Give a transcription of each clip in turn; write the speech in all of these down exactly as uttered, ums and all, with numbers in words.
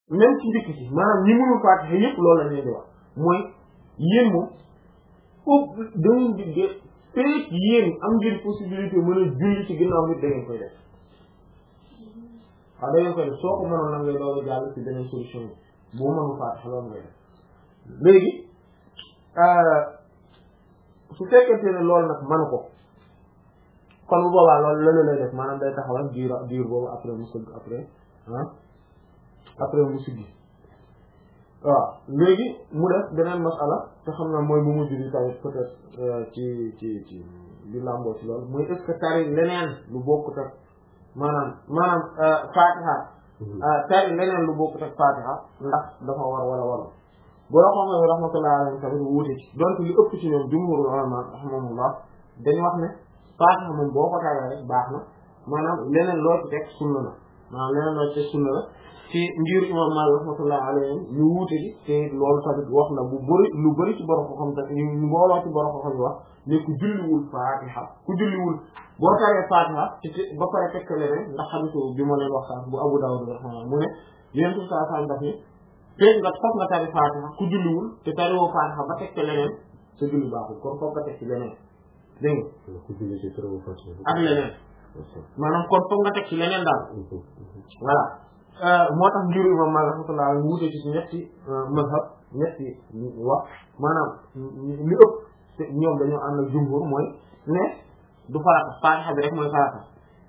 même ci njëkk ci maanaam ñi mënul Faatiha yëpp loolu lañ leen di wax mooy yéen moom foofu da ngeen di de feek yéen am ngeen possibilité mën a julli ci ginnaaw nit da ngeen koy def waaw da ngeen koy def soo ko mënoon nag ngay doog a jàll ci beneen solution bi boo mënul Faatiha loolu ngay def léegi su fekkente ne loolu nag mënu ko kon bu boobaa loolu la lay def maanaam day taxawal diir diir boobu après mu sëgg après ah après mu siggi waaw léegi mu def beneen masala te xam naa mooy bu mujj bi tamit peut-être ci ci ci di lamboo ci loolu mooy est-ce que tari leneen lu bokkut ak maanaam maanaam Fatiha tari leneen lu bokkut ak Fatiha ndax dafa war wala wala boo xam ne rahmatullahi alayhi tamit wuute ci donc li ëpp ci ñoom jumhurul ulama rahimahumullah dañu wax ne Fatiha moom boo ko taree rek baax na maanaam leneen loo ci teg sunna la maanaam leneen loo ci teg sunna la ci ngir imam Maalik rahmatullahi alayhi ñu wuute gi te loolu tamit wax na bu bëri lu bëri ci borom ko xam te ñu mbooloo ci borom ko xam wax ne ku julliwul Fatiha ku julliwul boo taree Fatiha ci ba pare teg leneen ndax xamitu bi ma leen wax sax bu Abu Dawud rahimahullah mu ne yéen tout ça ça daf ni fekk nga foog nga tari Fatiha ku julliwul te tariwoo Fatiha ba teg leneen sa julli baaxul kon foog nga teg ci leneen dégg nga ku julli ci tariwoo Fatiha ak leneen maanaam kon foog nga teg ci leneen daal voilà moo tax ngiru imam Maalik rahmatullah mu wutee ci ñetti mazhab ñetti wax maanaam li ëpp ñoom dañoo ànd ak jumhur mooy ne du farata Fatiha bi rek mooy farata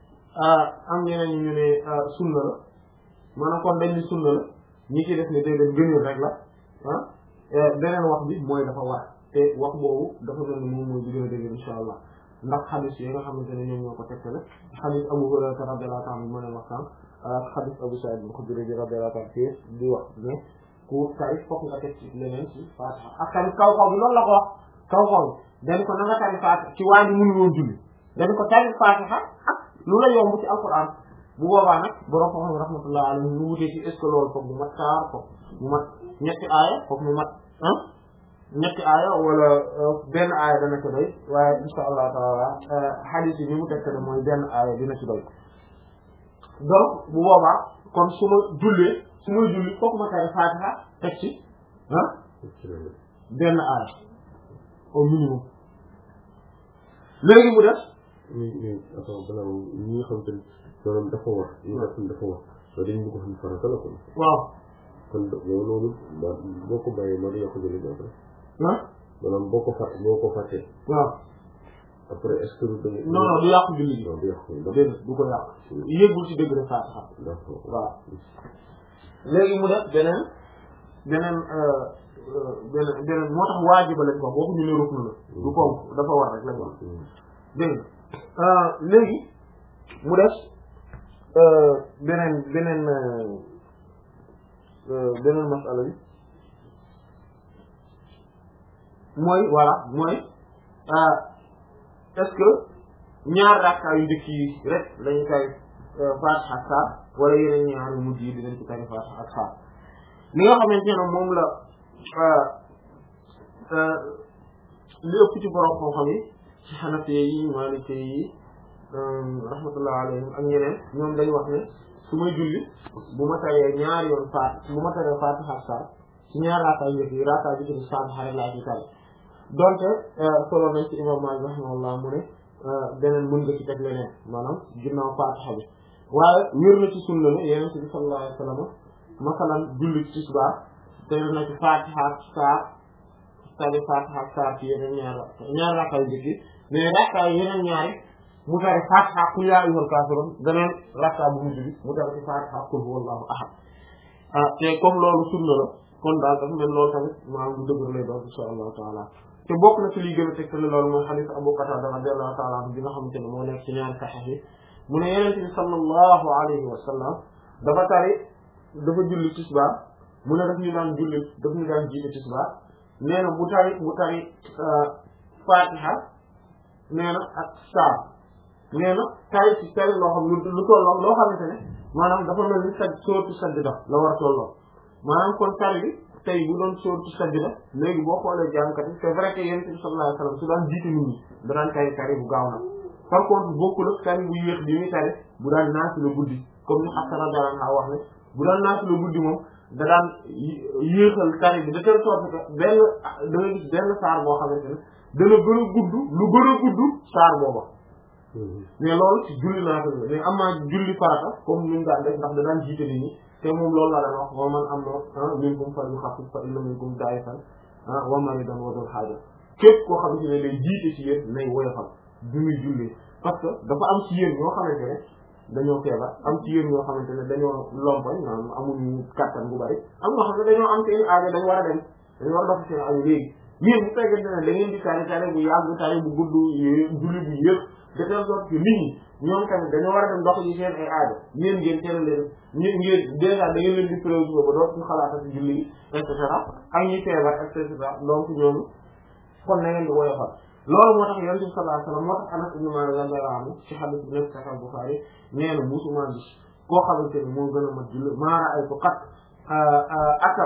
am ñeneen ñu ne sunna la maanaam kon dañ ni sunna la ñi ci def ne day def gëneel rek la ah beneen wax bi mooy dafa war te wax boobu dafa mel ni moom mooy bi gën a dëgg insha allah ndax xadis yi nga xamante ne ñoom ñoo ko tegtale xadis Abu Hurayra radiyallahu ta'ala anhu moo leen wax sànq ak xadis Abu Sa'id al-Khudri radiyallahu ta'ala anhu di wax ne ku tari fokk nga teg ci leneen ci Fatiha ak tamit kaw kaw bi loolu la ko wax kaw kaw bi dañ ko na nga tari Fatiha ci waa ji mënu woon julli dañ ko tari Fatiha ak lu la yomb ci alquran bu boobaa nag borom xam rahmatullahi alayhi ñu wutee ci est ce que loolu foog mu mat saar foog mu mat ñetti aaya foog mu mat ah ñetti aaya wala benn aaya dana ci doy waaye insha allah taala hadith yi ni mu tekk ne mooy benn aaya dina ci doy donc bu boobaa kon su ma jullee su ma julli foog ma tari Fatiha teg ci ah benn aaya au minimum léegi mu def mais mais attends balaa ñi nga xam te ne maanaam dafa wax ñi nga xam dafa wax soo dañ ñu ko xam farata la kon waaw kon yow loolu boo ko bàyyee ma yàqu jëli après ah maanaam boo ko fàtte boo ko fàttee waaw après est-ce que du dañu non non du yàqu julli gi non du yàqu déedéet du ko yàq yëggul ci degré Fatiha d'accord waaw léegi mu def beneen beneen beneen beneen moo tax waajiba lañ wax waxuñu ne rukn la du ponk dafa war rek lañ wax dégg nga léegi mu def beneen beneen beneen masala bi mooy voilà mooy est-ce que ñaar rakka yu njëkk yi rek lañu tari Fatiha ak saar wala yeneen ñaar yu mujj yi dinañ ci tari Fatiha ak saar li nga xamante ne moom la li ëpp ci borom xam-xam yi ci Hanafi yi Maliki yi rahmatullah alayhim ak ñeneen ñoom dañu wax ne su may julli bu ma taree ñaar yoon faat bu ma taree Fatiha ak saar ci ñaar rakka yu njëkk yi rakka bi ci des Fatiha rek laa ci tari donte solo nañ ci imam Maalik rahimahullah mu ne beneen mën nga ci teg leneen maanaam ginnaaw Fatiha bi waaye wér na ci sunna ne Yonent bi sallallahu alayhi wa sallam masalan julli ci tisbaar teg na ci Fatiha ak saar tari Fatiha ak saar ci yeneen ñaar ñaar rakka yu njëkk yi mais rakka yeneen ñaari mu tari Fatiha qul yaa ayyuhal kaafiruun beneen rakka bu mujj bi mu tari ci Fatiha qul huwallahu ahad ah te comme loolu sunna la kon daal dafa mel loolu tamit maanaam bu dëgër lay doon insha allahu taala te bokk na ci liy gën a tegtale loolu mooy hadith Abu Qatada radiyallahu ta'ala anhu bi nga xamante ne moo nekk ci ñaari sahih yi mu ne Yonent bi sallallahu alayhi wa sallam dafa tari dafa julli tisbaar mu ne daf ñu daan julli daf ñu daan jiite tisbaar nee na bu tari bu tari Fatiha nee na ak saar nee na tari ci tari loo xam lu lu tolloo loo xamante ne maanaam dafa mel ni saj sóotu sajda la war a tolloo maanaam kon tari bi tey bu doon sóotu sajda léegi boo xoolee jàngkat yi c'est vrai que Yonent bi sallallahu alayhi wa sallam su daan jiite nit ñi da daan tari tari bu gaaw na par contre bokkul ak tari bu yéex bi muy tari bu daan naafila guddi comme ni Hafsa radiyallahu anha wax ne bu daan naafila guddi moom da daan yéexal tari bi de telle sorte que benn da nga gis benn saar boo xamante ne dana gën a gudd lu gën a gudd saar booba mais loolu ci julli naa ko mais am naa julli farata comme ni mu daan def ndax da daan jiite nit ñi te moom loolu la daan wax wa man am na minkum falyukhaffif fa inna minkum daa'ifan wa maridan wa dhul haaja képp koo xamante ne lay jiite ci yéen nay woyofal du muy julli parce que dafa am ci yéen ñoo xamante ne dañoo feebar am ci yéen ñoo xamante ne dañoo lompoñ maanaam amuñu kàttan bu bari am ñoo xam ne dañoo am seen aajo dañu war a dem dañu war a dox seen aajo léegi yéen bu fekkente ne da ngeen di tari tari bu yàgg tari bu gudd julli bu yëpp de telle sorte que nit ñi ñoom tamit dañoo war a dem dox ci seen ay aajo yéen ngeen teel leen ñu ngeen déjà da ngeen leen di préoccupé ba dootuñu xalaata ci julli et cetera ak ñi feebar et cetera donc ñoom kon na ngeen di woyofal loolu moo tax yonent bi sallallahu alayhi wasallam moo tax Anas ibn Malik radiyallahu anhu ci hadith bi nekk Sahih Bukhari nee na musuma gis koo xamante ni moo gën a mat julli maa ra'aytu qat aka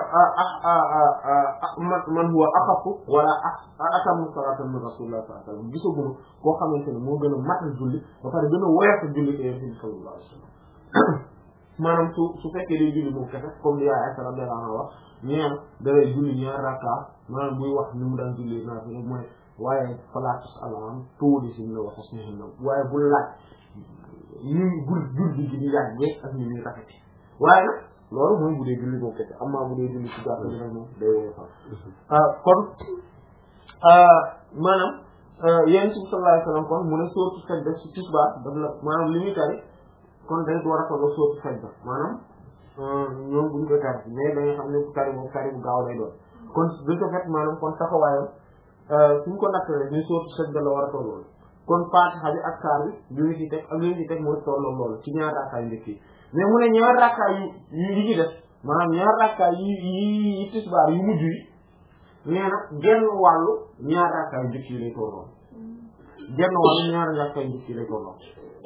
man huwa axafu wala atamu salatan min rasulillah sallallahu alayhi wasallam gisaguma koo xamante ni moo gën a matal julli ba pare gën a woyofal julli te yonent bi sallallahu alayhi wasallam maanaam su su fekkee day julli moom kese comme li yaay Aisha radiyallahu anha wax nee na dalay julli ñaar rakka maanaam buy wax ni mu daan julli naa fi mooy waaye falatus alam tuuli si na wax si na waaye bu laaj ñu bul julli gi di yàggee ak ñu ñuy rafete waaye nag loolu mooy bu dee julli moom kese am maa bu dee julli ci gàtt bi nag moom day woo xam kon maanaam yéen ci sallallahu alayhi wasallam kon mu ne sóotu sajda ci tisbaar daf la maanaam li muy tari kon dañ ko war a tolloo sóotu sajda maanaam ñoom buñ koy tari mais da nga xam ne tari moom tari bu gaaw lay doon kon de ce fait maanaam kon taxawaayam suñ ko nattee ni sóotu sajda la war a tolloo kon Faatiha bi ak saar bi li ñu ci teg ak li ñu ci teg mooy tolloo loolu ci ñaar rakkaa yu njëkk yi mais mu ne ñaar rakkaa yu yu yi ci def maanaam ñaar rakkaa yi yi yi tisbaar yu mujj yi nee na genn wàllu ñaar rakkaa yu njëkk yi lay tolloo genn wàllu ñaar rakkaa yu njëkk yi lay tolloo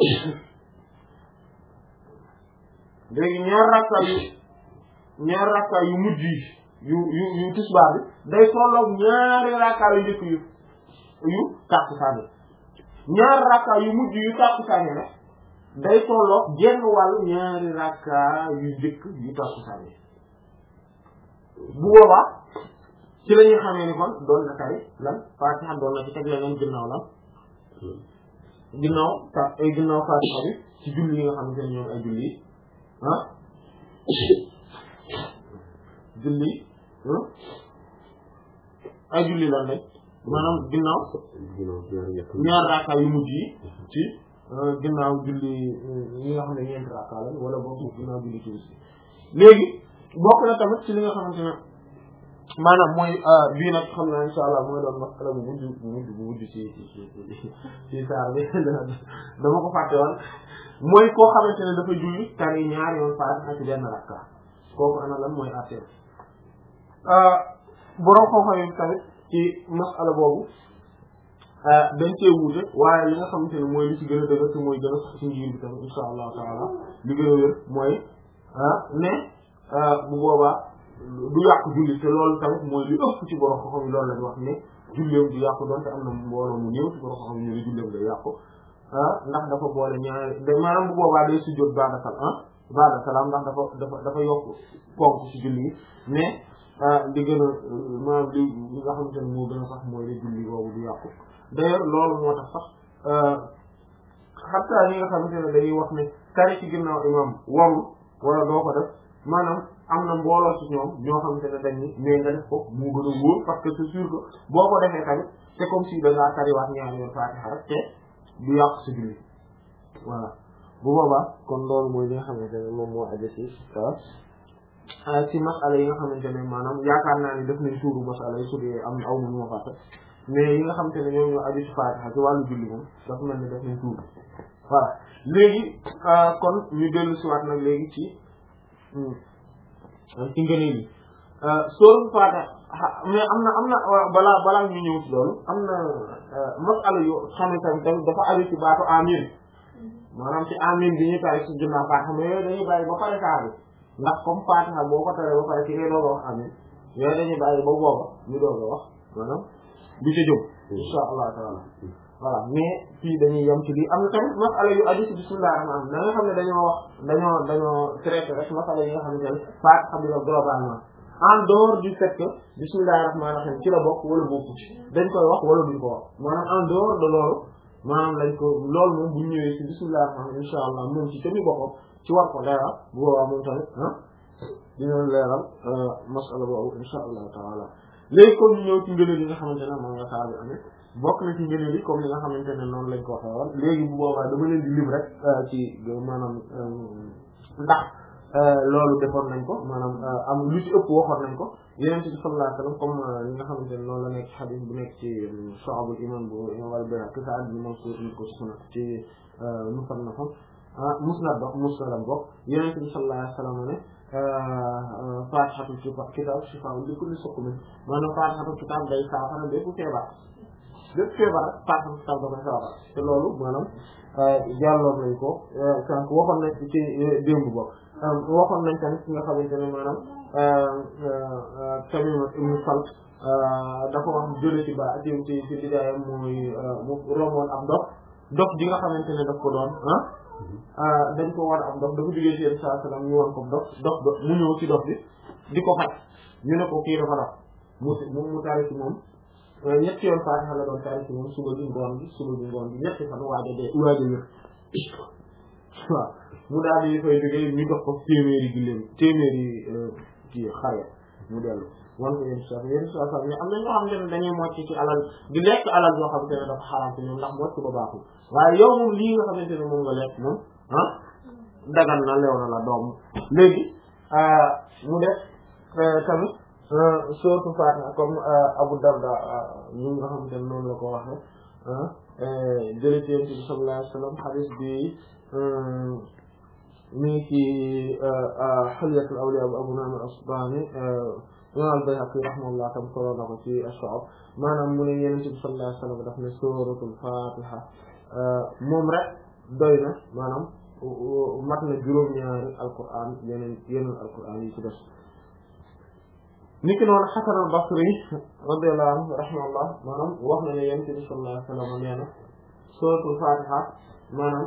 léegi ñaar rakkaa yu ñaar rakkaa yu mujj yi yu yu yu tisbaar bi day tolloog ñaari rakkaa yu njëkk yu yu tàkkusaan ñaar rakkaa yu mujj yu tàkkusaan nag day tolloog genn wàllu ñaari rakkaa yu njëkk yu tàkkusaan bu boobaa ci la ñuy xamee ni kon doon na tari lan Faatiha doon na ci teg leneen ginnaaw lan ginnaaw ta ay ginnaaw Faatiha bi ci julli yi nga xamante ne ñoom ay julli ah julli ay julli lan lañ maanaam ginnaaw ñaar rakkaa yu mujj yi ci ginnaaw julli yi nga xam ne ñeenti rakkaa lañ wala boobu ginnaaw julli ci léegi bokk na tamit ci li nga xamante ne maanaam mooy bii nag xam naa insha Allah mooy doon masala bu mujj bu mujj bu mujj ci ci ci saar bi dama ko fàtte woon mooy koo xamante ne dafa julli tari ñaari yoon Faatiha ci benn rakka kooku ana lan mooy affaire borom xam-xam yi tamit ci masala boobu dañ cee wuute waaye li nga xamante ne mooy li ci gën a dëgër te mooy gën a sax ci ngir bi tamit insha Allah taala li gën a wér mooy ne bu boobaa du yàqu julli te loolu tamit mooy li ëpp ci borom xam-xam yi loolu lañ wax ne julleem du yàqu doonte am na mbooloo mu néew ci borom xam-xam yi ñu ne julleem day yàqu ndax dafa boole ñaari da maanaam bu boobaa day sujjóot ba'da salaam ba'da salaam ndax dafa dafa dafa yokk ponk ci julli yi mais li gën a maanaam li li nga xamante ne moo gën a sax mooy li julli boobu du yàqu d'ailleurs loolu moo tax sax xataa ñi nga xamante ne dañuy wax ne tari ci ginnaaw imam warul wala doo ko def maanaam am na mbooloo ci ñoom ñoo xamante ne dañuy mais nga def ko moo gën a wóor parce que c'est sûr que boo ko defee tamit c'est comme si da ngaa tariwaat ñaari yoon Faatiha rek te du yàq sa julli voilà bu boobaa kon loolu mooy li nga xamante ne moom moo aju ci ci masala yi nga xamante ne maanaam yaakaar naa ni def nañ tuuru masala yi su dee am aw mu ma fàtte mais yi nga xamante ne ñoom ñoo aju ci Faatiha ci wàllu julli moom dafa mel ni def nañ tuuru voilà léegi kon ñu dellu si waat nag léegi ci ci ngëneel yi sóoru Faatiha mais am na am na balaa balaa ñu ñëw ci loolu am na masala yu xamante ne tamit dafa aju ci baatu amin maanaam ci amin bi ñu tari ci ginnaaw Faatiha mais yooyu dañuy bàyyi ba pare saa bi ndax comme Faatiha boo ko taree ba pare ci ngay doog a wax amin yooyu dañuy bàyyi ba booba ñu doog a wax maanaam du ca jóg insha Allah taala voilà mais fii dañuy yem ci lii am na tamit masala yu aju ci bismillahir rahmanir rahim da nga xam ne dañoo wax dañoo dañoo traité rek masala yi nga xamante ne Fatiha bi la globalement en dehors du fait que bismillahir rahmanir rahim ci la bokk wala bokku ci dañ koy wax wala duñ ko wax maanaam en dehors de loolu maanaam lañ ko loolu moom bu ñëwee ci bismillahir rahmanir rahim insha allah moom ci tamit boppam ci war ko leeral bu boobaa moom tamit ah dina leeral masala boobu insha allah taala léegi comme ñu ñëw ci ngëneel yi nga xamante ne moom nga saa bi amee bokk na ci ngëneel yi comme li nga xamante ne noonu lañ ko waxee woon léegi bu boobaa dama leen di lim rek ci maanaam ndax loolu defoon nañ ko maanaam am lu ci ëpp waxoon nañ ko Yonent bi sallallahu alayhi wasallam comme li nga xamante ne noonu la nekk xadiis bu nekk ci Shu'abul Iman bu Imam al-Bayhaqi Sa'd ibn Mansur ko ci sunna ci musannaf musnad bokk musnadam bokk Yonent bi sallallahu alayhi wasallam ne Faatihatul kitaab shifaa'un li kulli suqmin maanaam Faatihatul kitaab day saafara bépp feebar bépp feebar rek Faatihatul kitaab da koy saafara te loolu maanaam jàlloon nañ ko sànq waxoon nañ ci démb bokk waxoon nañ tamit ci nga xamante ne maanaam Tamim ibn Salt dafa wax jële ci ba ci ci ci liggéeyam mooy mu romboon ab dox dox ji nga xamante ne daf ko doon ah dañ ko war am dox dafa jógee ci yenn saa salaam ñu war ko dox dox mu ñëw ci dox bi di ko faj ñu ne ko kii dafa dox mu mu mu tari ci moom ñetti yoon Faatiha la doon tari ci moom suba bi ngoon bi suba bi ngoon bi ñetti fan waaja dee waaja wér waaw mu daal di fay jógee ñu dox ko téeméeri giléem téeméeri kii xare mu dellu wan ko yenn saa yenn saa saa am na ñoo xam ne dañuy mocc ci alal di lekk alal yoo xam te ne dafa xaraam ci ñoom ndax mocc ba baaxul waaye yow moom lii nga xamante ne moom nga lekk moom ah dagan na lew na la doom léegi mu def tamit sourate Fatiha comme Abu Darda ñu nga xamante ne noonu la ko waxee jële ci Yonent bi sallallahu alayhi wa sallam hadith bi mi ngi ci Hilyatul Awliya bu Abu Nu'aym al-Asbahani Imam al-Bayhaqi rahimahullah tam solo na ko ci Ash-Shu'ab maanaam mu ne Yonent bi sallallahu alayhi wa sallam daf ne suratul Fatiha moom rek doy na maanaam mat na juróom-ñaari alquran yeneen yeneen alquran yi ci des niki noonu Hasan al-Basri radiyallahu anhu rahimahullah maanaam wax na ne Yonent bi sallallahu alayhi wa sallam nee na suratul Fatiha maanaam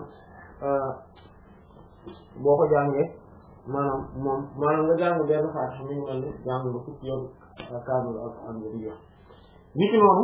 boo ko jàngee maanaam moom maanaam nga jàng benn Faatiha mi ngi mel ni jàng nga fukki yoon kaamil alquran bi di jox niki noonu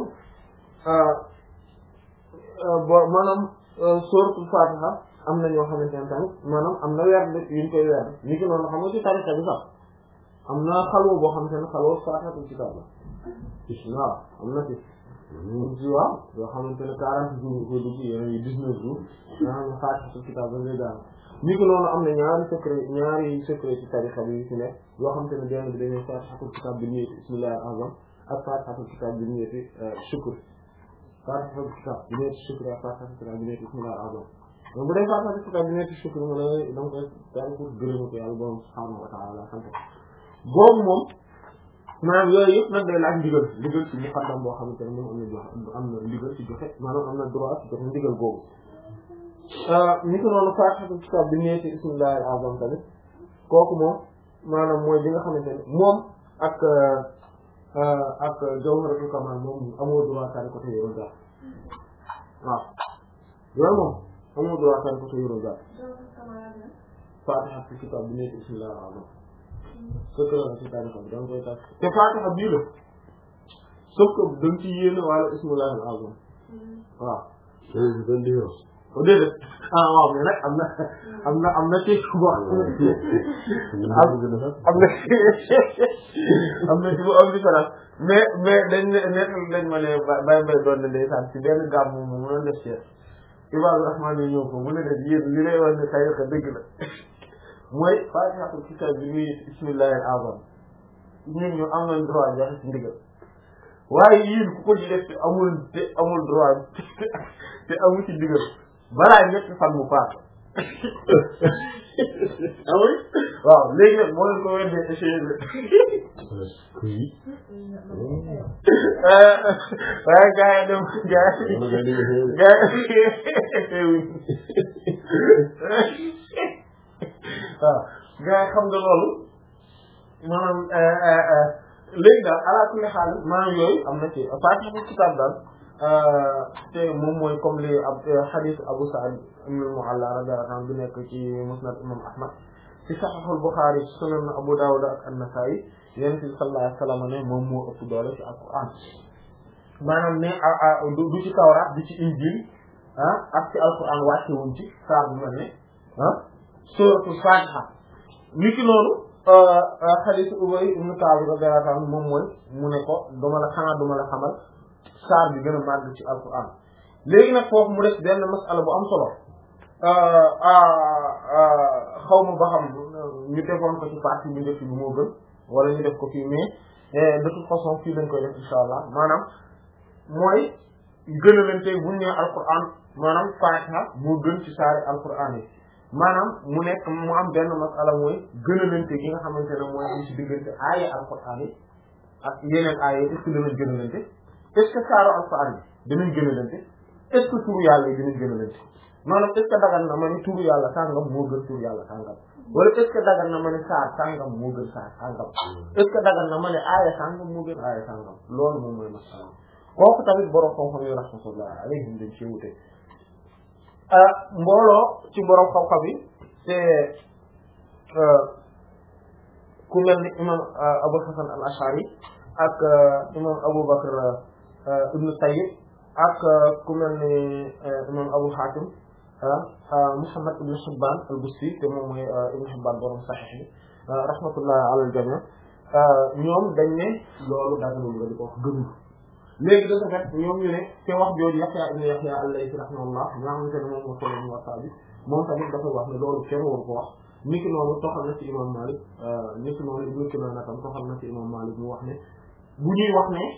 bo maanaam suratul Fatiha am na ñoo xamante ne tamit maanaam am na werd yuñ koy werd niki noonu xam nga ci tariqa bi sax am na xalwa boo xamante ne xalwa Faatihatul kitaab la waaw am na ci ci waaw yoo xamante ne quarante jours koy dugg yeneen yi dix-neuf jours nga xam ne Faatihatul kitaab la ngay jàng niki noonu am na ñaari secret ñaari secret ci tariqa bi ci nekk yoo xamante ne benn bi dañuy Faatihatul kitaab bi niyyati bismillahir azam ak Faatihatul kitaab bi niyyati shukr Faatihatul kitaab bi niyyati shukr ak Faatihatul kitaab bi niyyati bismillahir azam donc bu dee Faatihatul kitaab bi niyyati shukr mu ne da nga koy daal pour gërëm ko yàlla borom subhaanahu wa ta'ala sant boobu moom maanaam yooyu yëpp nag day laaj ndigal ndigal ci muqaddam boo xamante ne moom am na joxe am na ndigal ci joxe maanaam am na droit ci joxe ndigal boobu ni ko noonu Faatihatul kitaab bi niyyati bismillahir azam tamit kooku moom maanaam mooy bi nga xamante ne moom ak ak Jawharatul Kamal moom amoo droit tari ko te yoroo jaar waaw yooyu moom amoo droit tari ko te yoroo jaar Faatihatul kitaab bi niyyati bismillahir azam soo ko ci tariqa bi da nga koy tax te Faatiha bii la sauf que da nga ci yéene wala bismillahil azam waaw o déedéet ah waaw mais nag am na am na am na ci bo am na am na ci bu am différence mais mais dañ ne nekk dañ ma ne Baye Mbaye doon na ndeysaan ci benn gàmm moom mu doon def Cheikh Ibaadu Rahmaan yi ñëw ko mu ne def yéen li lay wax ne tariqa dëgg la mooy Faatihatul kitaab bi muy bismillahil azam ñun ñu am nañ droit joxe ci ndigal waaye yéen ku ko ci def te amul te amul droit te amul ci ndigal balaa ñetti fan mu paas amul waaw léegi nag moo leen ko weddee essayé la waaye gaa yi dem gaa yi gaa yi waaw gaa yi xam nga loolu maanaam léegi daal ala kulli xaal maanaam yooyu am na ci Faatihatul kitaab daal te moom mooy comme li ab hadith Abu Sa'id ibn al-Mu'alla radiyallahu anhu bi nekk ci Musnad imam Ahmad ci Sahihul Bukhari Sunan Abu Dawud ak An-Nasa'i Yonent bi sallallahu alayhi wa sallam ne moom moo ëpp doole ci Alquran maanaam ne du ci Tawraat du ci Injil ah ak ci Alquran wàcce wuñ ci saar bu mel ne ah suratul Fatiha li ci noonu hadith Ubay ibn Ka'b radiyallahu anhu moom mooy mu ne ko duma la xanaa duma la xamal saar bi gën a màgg ci Alquran léegi nag foofu mu def benn masala bu am solo xaw ma ba xam ñu defoon ko ci partie bi njëkk bi moo gën wala ñu def ko fii mais de toute façon fii lañ koy def insha allah maanaam mooy gën a lente bu ñu nee Alquran maanaam Fatiha moo gën ci saari Alquran yi maanaam mu nekk mu am benn masala mooy gën a lente gi nga xamante ne mooy am ci diggante aaya Alquran yi ak yeneen aaya yi est-ce que danañ gën a lente est-ce que saaru Alquran yi danañ gën a lente est-ce que turu yàlla yi danañ gën a lente maanaam est-ce que dagan na ma ni turu yàlla sàngam moo gën turu yàlla sàngam wala est-ce que dagan na ma ni saar sàngam moo gën saar sàngam est-ce que dagan na ma ni aaya sàngam moo gën aaya sàngam loolu moom mooy masala kooku tamit borom xam-xam yi rahmatullah alayhim dañ ci wute mbooloo ci borom xam-xam yi te ku mel ni imam Abul Hasan al-Ash'ari ak imam Abu Bakr ibn Sayyid ak ku mel ni imam Abu Hatim Muhammad ibn Hibban al-Busti te moom mooy ibn Hibban borom Sahih bi rahmatullah ala al-jami' ñoom dañ ne loolu daganul nga di ko wax gënul léegi dafa fekk ñoom ñu ne te wax jooju Yahya ibn Yahya al-Laythi rahimahullah nga xamante ne moom moo solo ñu waxtaa bi moom tamit dafa wax ne loolu kenn waru ko wax ni ki noonu toxal na ci imam Malik ni ki noonu Ibn Kinana tam toxal na ci imam Malik mu wax ne bu ñuy wax ne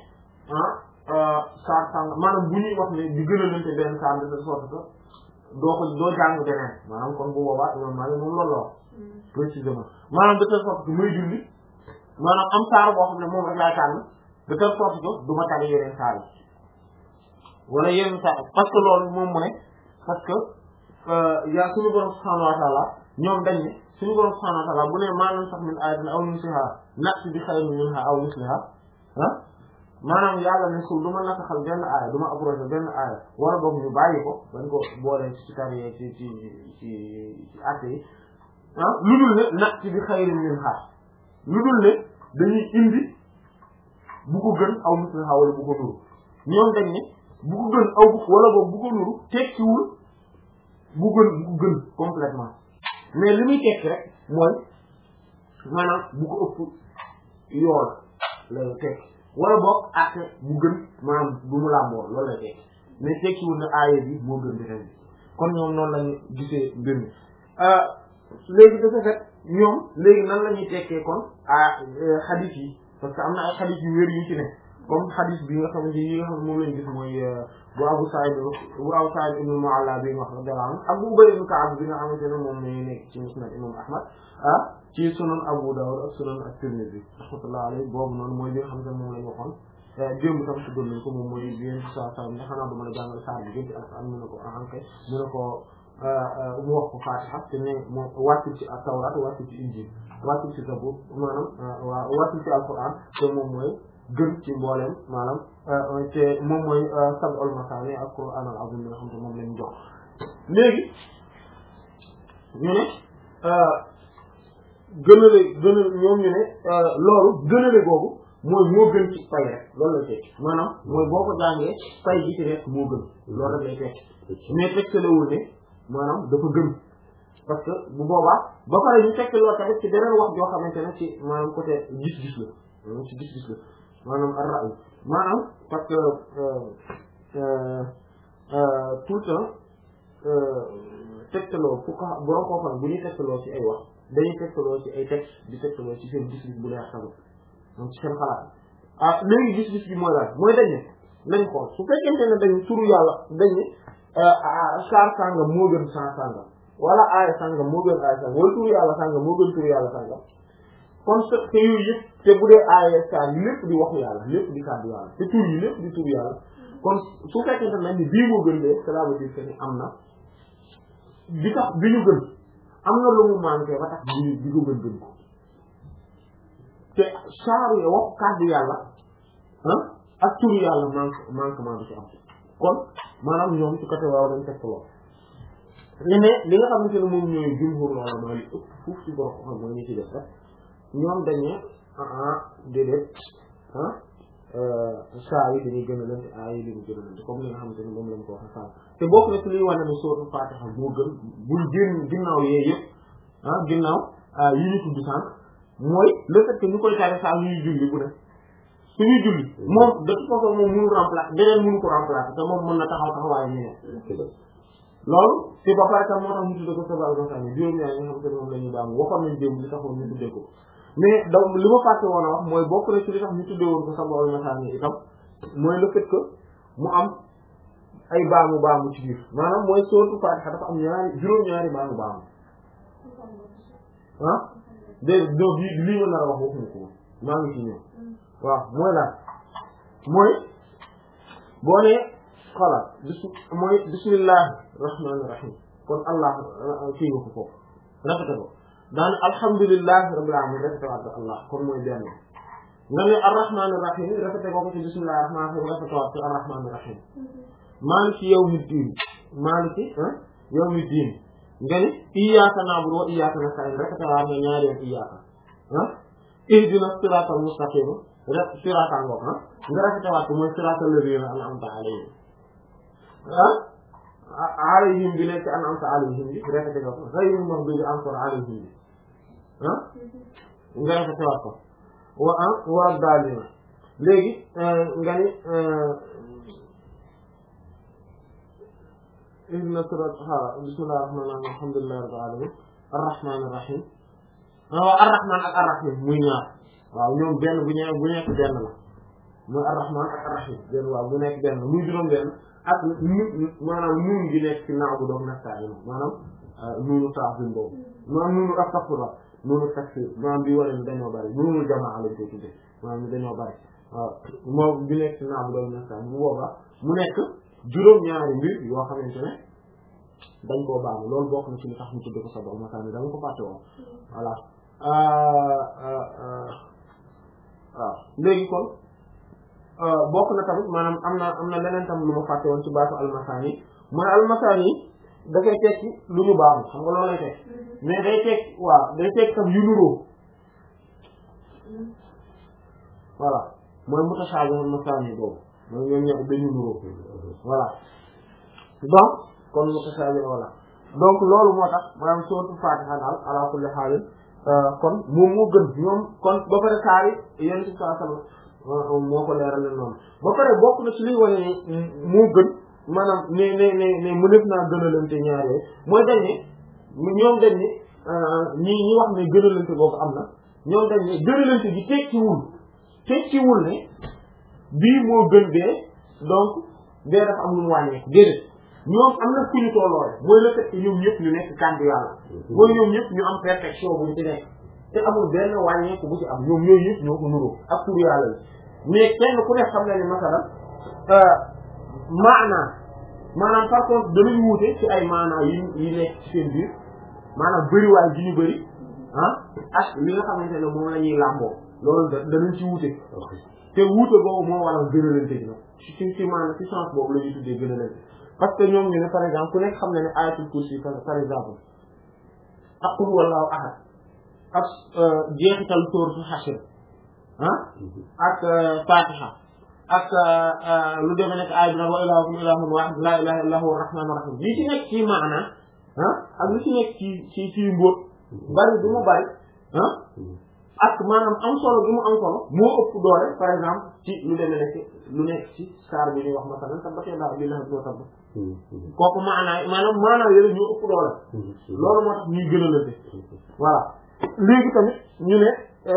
ah saar sàng maanaam bu ñuy wax ne di gën a lante benn saar de telle sorte que doo ko doo jàng beneen maanaam kon bu boobaa imam Malik moom loolu la wax précisément maanaam de telle sorte que muy julli maanaam am saar boo xam ne moom rek laay tànn de telle sorte que du ma tànn yeneen saar yi wala yeneen saar parce que loolu moom mu ne parce que yaa suñu borom subhanahu wa ta'ala ñoom dañ ne suñu borom subhanahu wa ta'ala bu ne maa nansax min ayatin aw nunsiha na'ti bi khayrin minha aw misliha ah maanaam yàlla ne sul du ma nasaxal benn aaya du ma abrogé benn aaya wala boog ñu bàyyi ko dañ ko boolee ci tariyee ci ci ci ci atte yi ah lu dul ne na'ti bi khayrin minha lu dul ne dañuy indi bu ko gën aw misliha wala bu ko nuru ñoom dañ ne bu ko gën aw bu wala boog bu ko nuru tekkiwul bu gën bu ko gën complètement mais li muy tekki rek mooy maanaam bu ko ëpp yool lay tekki wala boog àtte bu gën maanaam bu mu làmboo loolu lay tekki mais tekkiwul ne aaya bi moo gën beneen bi kon ñoom noonu lañu gisee mbir mi léegi dafa fekk ñoom léegi nan la ñuy tekkee kon ah xadis yi parce que am na ay xadis yu wér yu ci ne comme xadis bi nga xamante yi nga xam ne moom lañu gis mooy bu Abu Sa'id bu Abu Sa'id ibn Mu'alla bi nga wax radiyallahu anhu ak bu Ubay ibn Ka'b bi nga xamante ne moom lañu nekk ci Musnad imam Ahmad ah ci Sunan Abu Dawud ak Sunan at-Tirmidhi rahmatullahi alayhi boobu noonu mooy bi nga xamante ne moom lañu waxoon démb tam tuddoon nañ ko moom mooy bien sa sa ne xanaa duma la jàngal saar bi gën ci Alxuraan mu ne ko ahanke mu ne ko mu wax ko Fatiha te ne moom wàccul ci Tawraat wàccul ci Injil wàccul ci Zabuur maanaam waaw wàccul ci Alxuraan te moom mooy gën ci mbooleem maanaam te moom mooy sab'ul masaani ak Qur'aan al-aziim bi nga xam ne moom lañu jox léegi ñu ne gënale gënal ñoom ñu ne loolu gënale googu mooy moo gën ci pay rek loolu lay tekki maanaam mooy boo ko jàngee pay gi ci rek moo gën loolu rek lay tekki mais tegtalewul ne maanaam dafa gën parce que bu boobaa ba pare ñu fekk loolu tamit ci beneen wax joo xamante ne ci maanaam côté gis-gis la maanaam ci gis-gis la maanaam ar-ra'y maanaam parce que tout le temps tegtaloo fu ko borom koo xam bu ñuy tegtaloo ci ay wax dañuy tegtaloo ci ay texte di tegtaloo ci seen gis-gis bu leer tamit donc ci seen xalaat ah léegi gis-gis bi mooy lan mooy dañ ne nañ xool su fekkente ne dañ turu yàlla dañ ne saar sàngam moo gën saar sàngam wala aaya sàngam moo gën aaya sàngam wala turu yàlla sàngam moo gën turu yàlla sàngam kon te te yooyu yëpp te bu dee aaya saar lépp di waxu yàlla lépp di kàddu yàlla te tur yi lépp di turu yàlla kon su fekkente ne ni bii moo gën de cela veut dire que ni am na bi tax bi ñu gën am na lu mu manqué ba tax bi bi ko gën gën ko te saaru yo wax kàddu yàlla ah ak turu yàlla manque manquement bi ci am kon maanaam ñoom ci côté waaw dañ teg lool li ne li nga xamante ne moom ñooy jumhur la maa li ëpp fuuf ci borom xam mooy ñu ci def rek ñoom dañ ne ah déedéet ah saa yi dañuy gën a leen te aay yi dañuy gën a leen te comme li nga xamante ne moom lañ ko waxee saa te bokk na ci liy wane ne sóotu Faatiha moo gën bul génn ginnaaw yee yëpp ah ginnaaw yi ñu tudd sànq mooy le fait que ñu koy tari saa ñuy julli bu ne suñuy julli moom de toute façon moom mënu remplacer beneen mënu ko remplacer te moom mën na taxaw taxawaayu ñu ne loolu te ba pare tam moo tax ñu tuddee ko sabal masani juróom ñaar ñi nga xamante ne moom la ñuy baamu waxoon nañ démb li taxoon ñu tuddee ko mais donc li ma fàtte woon a wax mooy bokk na ci li tax ñu tuddee woon ko sabal masani itam mooy le fait que mu am ay baamu baamu ci biir maanaam mooy sóotu Faatiha dafa am ñaari juróom ñaari baamu baamu ah dégg nga bii lii ma nar a wax waxuñu ko maa ngi ci ñëw waaw mooy daal mooy boo nee xoolal bis mooy bismillahi rahmaani rahim kon allah kii nga ko foofu rafete ko daan alhamdulillahi rabbil alamin rafete waat ko allah kon mooy benn nga ne arrahmaani rahim rafete ko ko ci bismillahi rahmaani rahim rafete waat ci arrahmaani rahim maaliki yawmi diin maaliki yawmi diin nga ni iyyaka na'budu wa iyyaka nasta'in rafete waat nga ñaari yoon iyyaka ah ihdina siratal mustaqim rek siratal ngoog ah nga rafete waat ko mooy siratal ladina an'amta alayhim ah alayhim bi nekk an'amta alayhim bi rafete ko ghayril maghdubi alayhim bi ah nga rafete waat ko wa ah wa daalina léegi nga ni ihdina siratal bismillahir rahmanir rahim alhamdulillahi rabbil alamin arrahmanir rahim waaw arrahman ak arrahim muy ñaar waaw ñoom benn bu ñëwee bu nekk benn la mooy arrahman ak arrahim benn waaw bu nekk benn muy juróom benn ak nu maanaam nuun gi nekk ci na'budu wa nasta'iin maanaam nuunu ta'ziim boobu maanaam nuunu astaghfirullah nuunu takfiir maanaam bi wara ni dañoo bari nuunu jamaa lañ koy tuddee maanaam ni dañoo bari waaw moom bi nekk ci na'budu wa nasta'iin bu boobaa mu nekk juróom ñaari mbir yoo xamante ne dañ koo baamu loolu bokk na ci li tax ñu tuddee ko sabal masani dama ko fàtte woon voilà waaw léegi kon bokk na tamit maanaam am na am na leneen tam lu ma fàtte woon ci baatu almasani mooy almasani dafay tekki lu ñu baamu xam nga loolu lay tekki mais day tekki waaw day tekki tam yu nuroo voilà mooy mutashaabihul masani boobu mooy ñoom ñëpp dañu nuroo voilà donc kon mutashaabih voilà donc loolu moo tax maanaam sourate Fatiha daal ala kulli haal kon moom moo gën ñoom kon ba pare saari yéen ci saa sama moo ko leeral leen noonu ba pare bokk na ci liy wane moo gën maanaam ne ne ne ne mu def naa gënalante ñaaree mooy dañ ne ñoom dañ ne ñi ñi wax ne gënalante boobu am na ñoom dañ ne gënalante bi tekkiwul tekkiwul ne bii moo gën bee donc bee dafa am lu mu wàññeeku déedéet ñoom am na fu ñu tolloole mooy le fait que ñoom ñëpp ñu nekk kàddu yàlla mooy ñoom ñëpp ñu am perfection bu ñu ci nekk te amul benn wàññeeku bu ci am ñoom ñooyu yëpp ñoo ko nuroo ak tur yàlla yi mais kenn ku nekk xam na ni masalan maanaa maanaam par contre danañ wuute ci ay maanaa yi yi nekk ci seen biir maanaam bëriwaay gi ñu bëri ah ak li nga xamante ne moom la ñuy làmboo loolu da danañ ci wuute te wuute boobu moo waral gënalante gi nag ci ci ci maanaam ci sens boobu la ñuy tuddee gënalante parce que ñoom ñu ne par exemple ku nekk xam na ne ayatul kursi par exemple ak qul huwallahu ahad ak jeexital sóoratu Hashr ah ak Fatiha ak lu demee nekk aay bi nag wa ilaahukum ilaahun waahid laa ilaaha illaa huwa ar-rahmaanur rahiim li ci nekk ci maana ah ak li ci nekk ci ci ci mbóot bari bi mu bari ah ak maanaam am solo bi mu am solo moo ëpp doole par exemple ci lu demee nekk lu nekk ci saar bi ñuy wax masalan tabbat yadaa abii lahabin wa tabb kooku maanaam maanaam maanaam yooyu ñoo ëpp doole loolu moo tax ñuy gën a lënte voilà léegi tamit ñu ne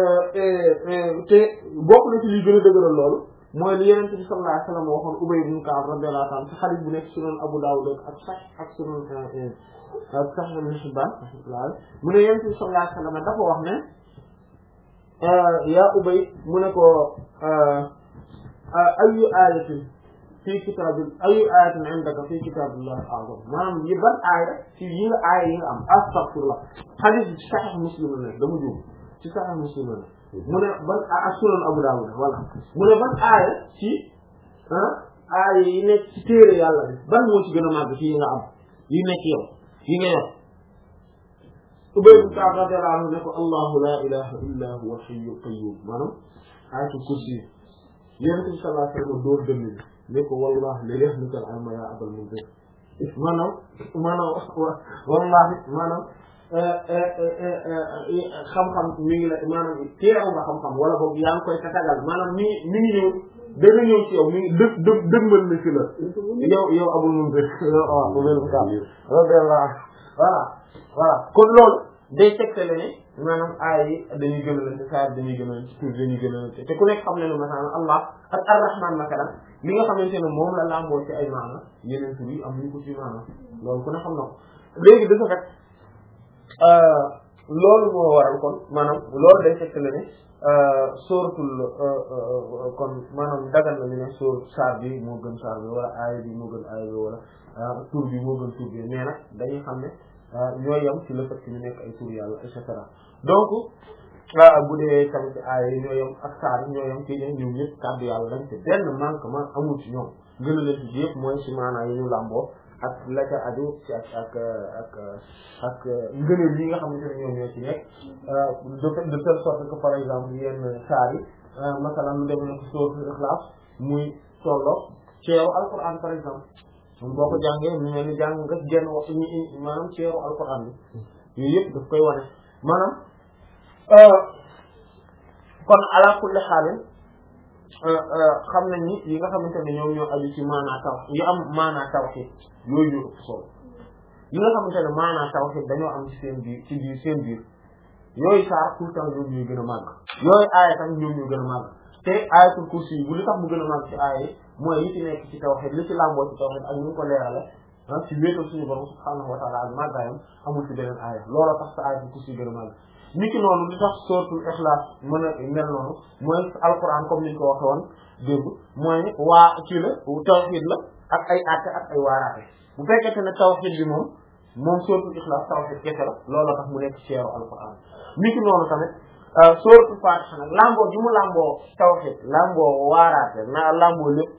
te bokk na ci liy gën a dëgëral loolu mooy li Yonent bi sallallahu alayhi wa sallam waxoon Ubay ibn Ka'b radiyallahu ta'ala ci hadith bu nekk sunan Abu Dawud ak sax ak sunan ak Sahih Ibn Hibban mu ne Yonent bi sallallahu alayhi wa sallam dafa wax ne yaa Ubay mu ne ko ayyu ayatin fii kitaabil ayyu ayatin indaka fii kitaabillahi a'zam maanaam yi ban aaya ci yi nga aaya yi nga am astaghfirullah hadith ci Sahih Muslim la dama juum ci Sahih Muslim la mu ne ban ak sunan Abu Dawud voilà mu ne ban aaya ci aay yi nekk ci téere yàlla bi ban moo ci gën a màgg ci yi nga am yi nekk yow yi nga yor Ubay ibn Ka'b radiyallahu anhu ne ko allahu la ilaha illa huwa al-hayyul qayyum maanaam ayatul kursi yonent bi sallallahu alayhi wa sallam dóor dënn bi ne ko wallahi la yahnika al-ilma ya abal munzir maanaam maanaam wallahi maanaam xam-xam mi ngi la maanaam teew nga xam-xam wala boog yaa ngi koy tatagal maanaam mi mi ngi ñëw dana ñëw ci yow mi ngi dë dë dëgmal na ci la yow yow abul munzir waaw voilà voilà kon loolu day tegtale ne maanaam aay yi dañuy gënalante saa dañuy gënalante tur dañuy gënalante te ku nekk xam ne ne maanaam Allah ak ar-Rahman nakadan li nga xamante ne moom la lamboo ci ay maana yeneen tur yi am ñu ko ci maana loolu ku ne xam na ko léegi dafa fekk loolu moo waral kon maanaam loolu day tegtale ne sóoratul kon maanaam dagal na ñu ne sóor saar bi moo gën saar bi wala aaya bi moo gën aaya bi wala tur bi moo gën tur bi mais nag dañuy xam ne ñoo yem ci le fait que ñu nekk ay tur yàlla et cetera donc bu dee tamit aaya yi ñoo yem ak saar yi ñoo yem ci ne ñoom ñëpp kàddu yàlla lañ te benn manquement amul ci ñoom gën a leen ci yëpp mooy ci maanaa yi ñu làmboo ak la ca aju ci ak ak ak ak ngëneel yi nga xamante ne ñoom ñoo ci nekk de de telle sorte que par exemple yenn saar yi masalan lu demee ko sóoratul Ixlaas muy tolloo ceeru alquran par exemple boo ko jàngee mu mel ni jàng nga genn wax maanaam ceeru alquran bi yooyu yëpp daf koy wane maanaam kon ala kulli xaalin xam nañ ni yi nga xamante ne ñoom ñoo aju ci maanaa taw yu am maanaa tawhid yooyu ñoo ëpp solo yi nga xamante ne maanaa tawhid dañoo am ci seen biir ci biir seen biir yooyu saar tout le temps ñoom ñooy gën a màgg yooyu aaya tam ñoom ñoo gën a màgg te ayatul kursi yi bu li tax mu gën a màgg ci aaya yi mooy li ci nekk ci tawhid li ci làmboo ci tawhid ak ñu ko leerale ah ci wéetal suñu borom subhaanahu wa ta'ala ak màggaayam amul ci beneen aaya looloo tax sa ayatul kursi yi gën a màgg niki noonu li tax suratul Ikhlas mën a mel noonu mooy alquran comme niñ ko waxe woon dégg mooy waa ci la tawhid la ak ay àtte ak ay waaraate bu fekkente ne tawhid bi moom moom suratul Ikhlas tawhid kese la looloo tax mu nekk ceeru alquran niki noonu tamit suratul Fatiha nag lamboo gi mu lamboo tawhid lamboo waaraate na lamboo lépp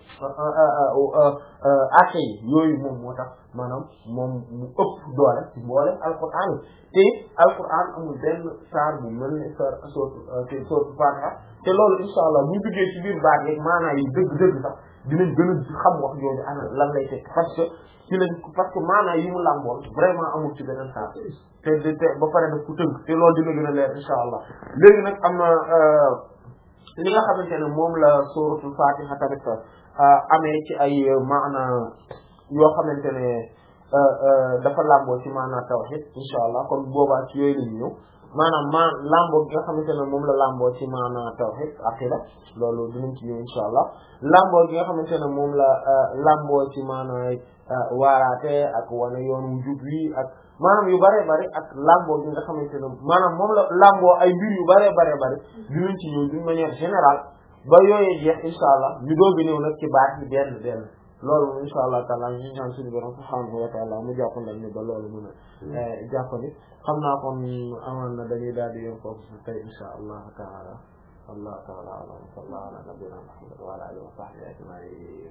àtte yi yooyu moom moo tax maanaam moom mu ëpp doole ci mboolem alquran te alquran amul benn saar bu mel ni saar suratul suratul Fatiha te loolu insha allah bu ñu duggee ci biir baat yeeg maanaa yi dëgg-dëgg sax dinañ gën a xam wax jooju ana lan lay teg parce que ci lañ parce que maanaa yi mu làmboon vraiment amul ci beneen saar te te ba pare daf ku tënk te loolu dina gën a leer insha allah léegi nag am na li nga xamante ne moom la suratul Fatiha tamit amee ci ay maana yoo xamante ne dafa làmboo ci maanaa tawhid insha allah kon boobaa ci yooyu lañu ñëw maanaam ma làmboo gi nga xamante ne moom la làmboo ci maanaa tawhid aqida loolu dinañ ci ñëw insha allah làmboo gi nga xamante ne moom la làmboo ci maanaa waaraate ak wane yoon wu jub wi ak maanaam yu bare bare ak làmboo gi nga xamante ne maanaam moom la làmboo ay mbir yu bare bare bare dinañ ci ñëw d'une manière générale ba yooyee jeex insha allah ñu doog a ñëw nag ci baat yi benn benn loolu moom insha allah taala ñu ñaan suñu borom subhanahu wa taala mu jàppandal ni ba loolu mën a jàppandi xam naa kon amoon na dañuy daal di yom foofu si tey insha allah taala allah taala alam sallallahu ala nabiyina muhammad wa ala alihi wa sahbihi ajma'in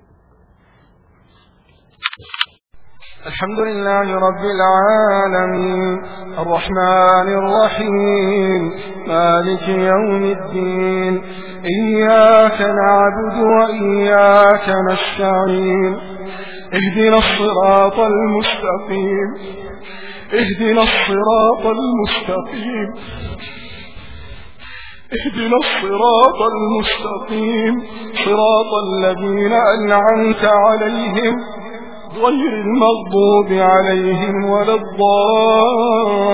الحمد لله رب العالمين الرحمن الرحيم مالك يوم الدين إياك نعبد وإياك نستعين اهدنا الصراط المستقيم اهدنا الصراط المستقيم اهدنا الصراط المستقيم صراط الذين أنعمت عليهم غير المغضوب عليهم ولا الضالين